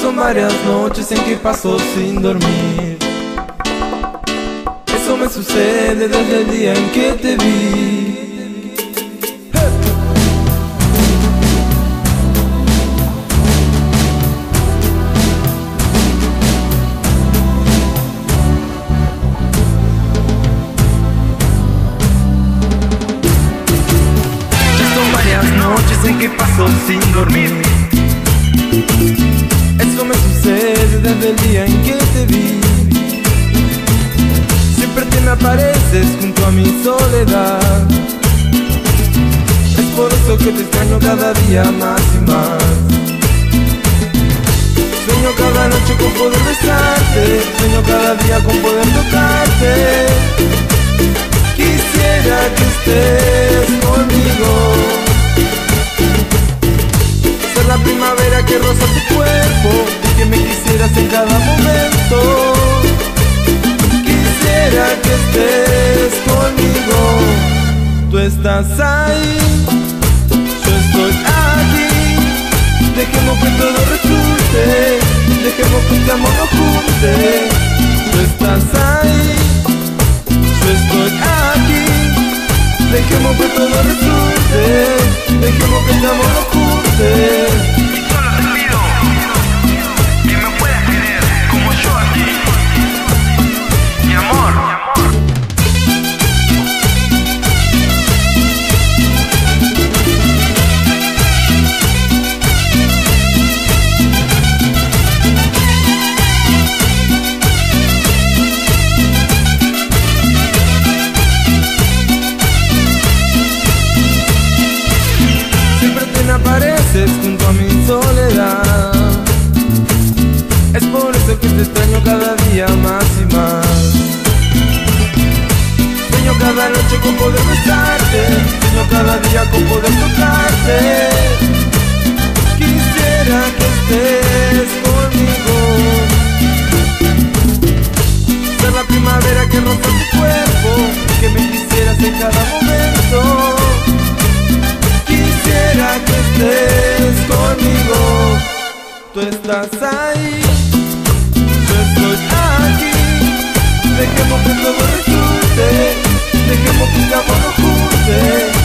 son varias noches en que paso sin dormir. Eso me sucede desde el día en que te vi. En que paso sin dormir. Eso me sucede desde el día en que te vi. Siempre te me apareces junto a mi soledad. Es por eso que te extraño cada día más y más. Sueño cada noche con poder besarte, sueño cada día con poder tocarte. Quisiera que estés conmigo, la primavera que roza tu cuerpo y que me quisieras en cada momento. Quisiera que estés conmigo. Tú estás ahí, yo estoy aquí. Dejemos que todo resulte, dejemos que este amor nos junte. Tú estás ahí, yo estoy aquí. Dejemos que todo resulte, dejemos que este amor nos junte. Y solo te pido que me puedas querer como yo a ti, mi amor. Apareces junto a mi soledad. Es por eso que te extraño cada día más y más. Sueño cada noche con poder besarte, sueño cada día con poder tocarte. Quisiera que estés conmigo, ser la primavera que roza tu cuerpo, que me quisieras en cada momento. Quisiera que estés conmigo. Tú estás ahí, yo estoy aquí. Dejemos que todo resulte, dejemos que este amor nos junte.